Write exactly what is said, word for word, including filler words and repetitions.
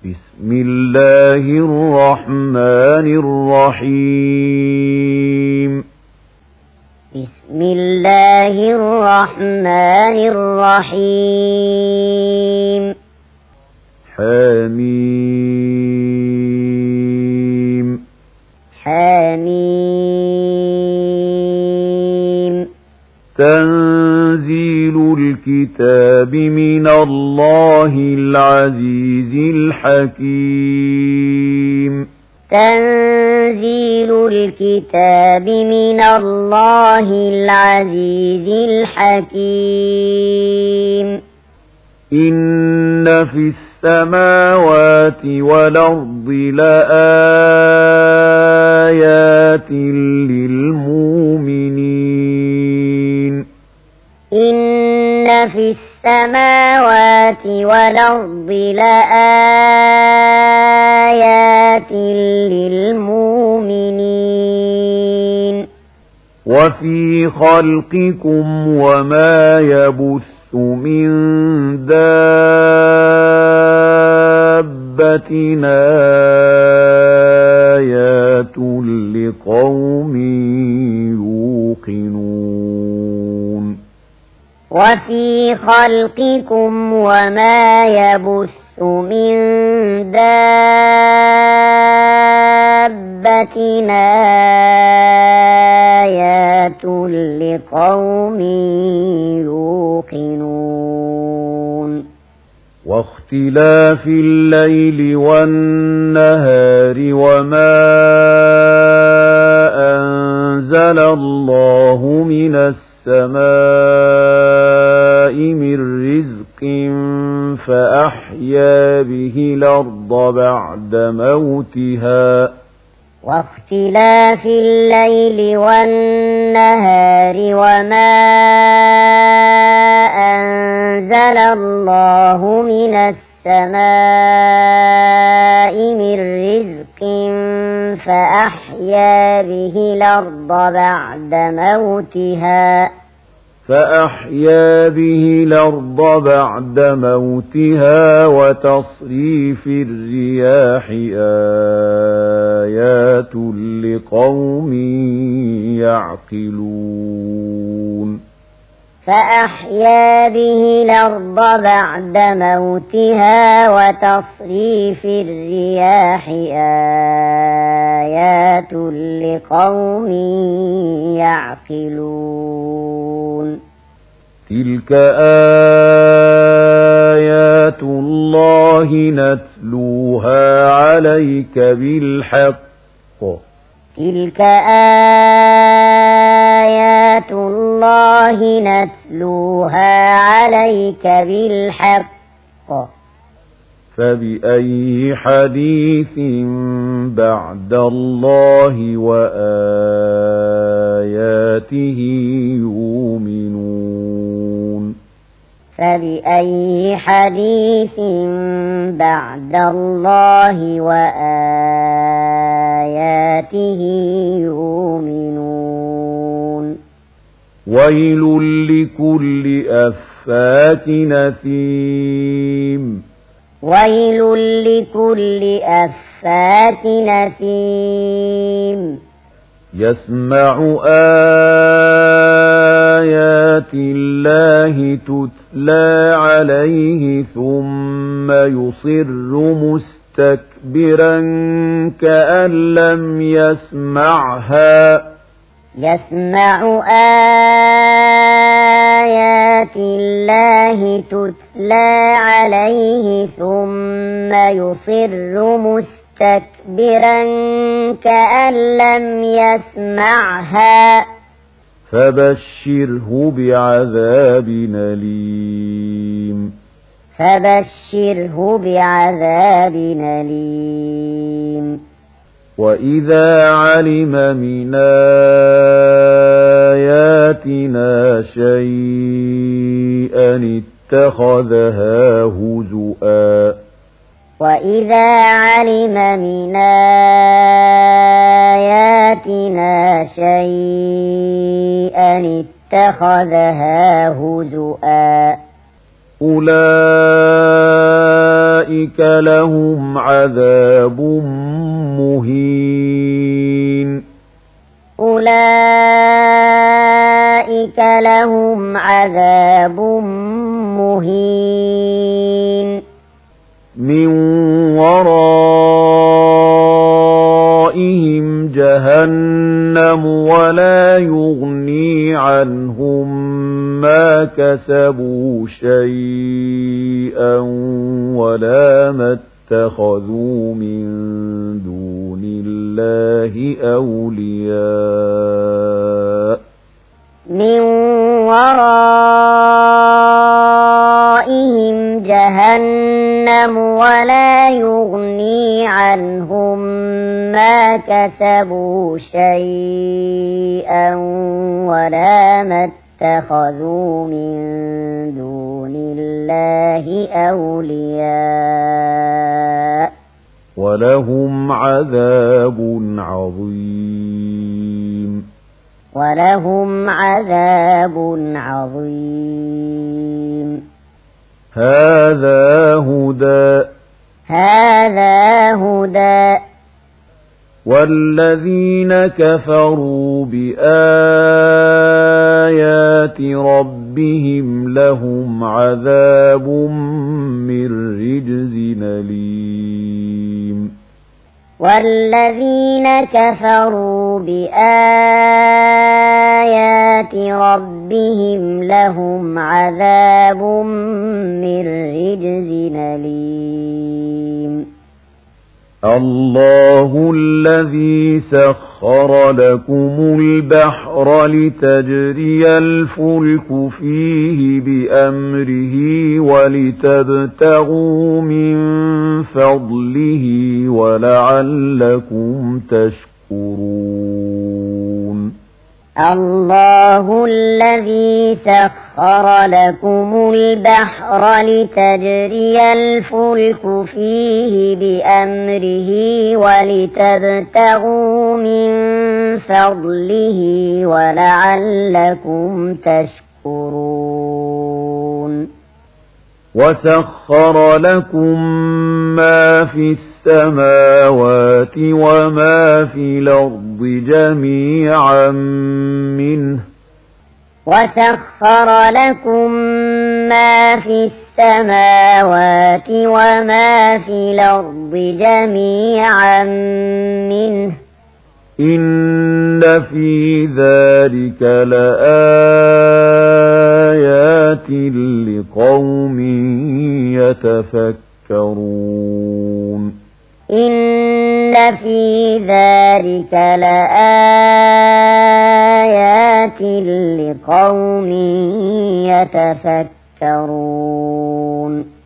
بسم الله الرحمن الرحيم بسم الله الرحمن الرحيم حميم حميم تنزيل الكتاب من الله العزيز الحكيم تنزيل الكتاب من الله العزيز الحكيم إن في السماوات والأرض لآيات للمؤمنين إن في السماوات والأرض لآيات للمؤمنين وفي خلقكم وما يبث من دابة آيات لقوم يوقنون وفي خلقكم وما يبث من دابة آيات لقوم يوقنون واختلاف الليل والنهار وما أنزل الله من السماء من رزق فأحيا به الأرض بعد موتها واختلاف الليل والنهار وما أنزل الله من السماء من رزق فأحيا به الأرض بعد موتها فأحيا به الأرض بعد موتها وتصريف الرياح آيات لقوم يعقلون فأحيا به الأرض بعد موتها وتصريف الرياح آيات لقوم يعقلون تلك آيات الله نتلوها عليك بالحق تلك آيات الله نتلوها عليك بالحق فبأي حديث بعد الله وآياته يؤمنون فبأي حديث بعد الله وآياته يؤمنون ويل لكل أفاك نثيم ويل لكل أفاك نثيم يسمع آيات الله تتلى عليه ثم يصر مستكبرا كأن لم يسمعها يسمع آيات الله تتلى عليه ثم يصر مستكبرا كأن لم يسمعها فبشره بعذاب أليم فبشره بعذاب أليم وإذا علم من آياتنا شيئا اتخذها هزؤا وإذا علم من آياتنا شيئا اتخذها هزؤا أولئك أولئك لهم عذاب مهين أولئك لهم عذاب مهين من ورائهم جهنم ولا يغني عنهم ما كسبوا شيئا ولا ما اتخذوا من دون الله أولياء من ورائهم جهنم ولا يغني عنهم ما كسبوا شيئا ولا ما اتخذوا من دون الله أولياء ولهم عذاب عظيم ولهم عذاب عظيم هذا هدى هذا هدى والذين كفروا بآيات ربهم لهم عذاب من رجز أليم والذين كفروا بآيات ربهم لهم عذاب من رجز أليم الله الذي سخر لكم البحر لتجري الفلك فيه بأمره ولتبتغوا من فضله ولعلكم تشكرون الله الذي سخر لكم البحر لتجري الفلك فيه بأمره ولتبتغوا من فضله ولعلكم تشكرون وسخر لكم ما في السماوات وما في الأرض جميعا منه وسخر لكم ما في السماوات وما في الأرض جميعا منه إن في ذلك لآيات لقوم يتفكرون إن في ذلك لآيات لقوم يتفكرون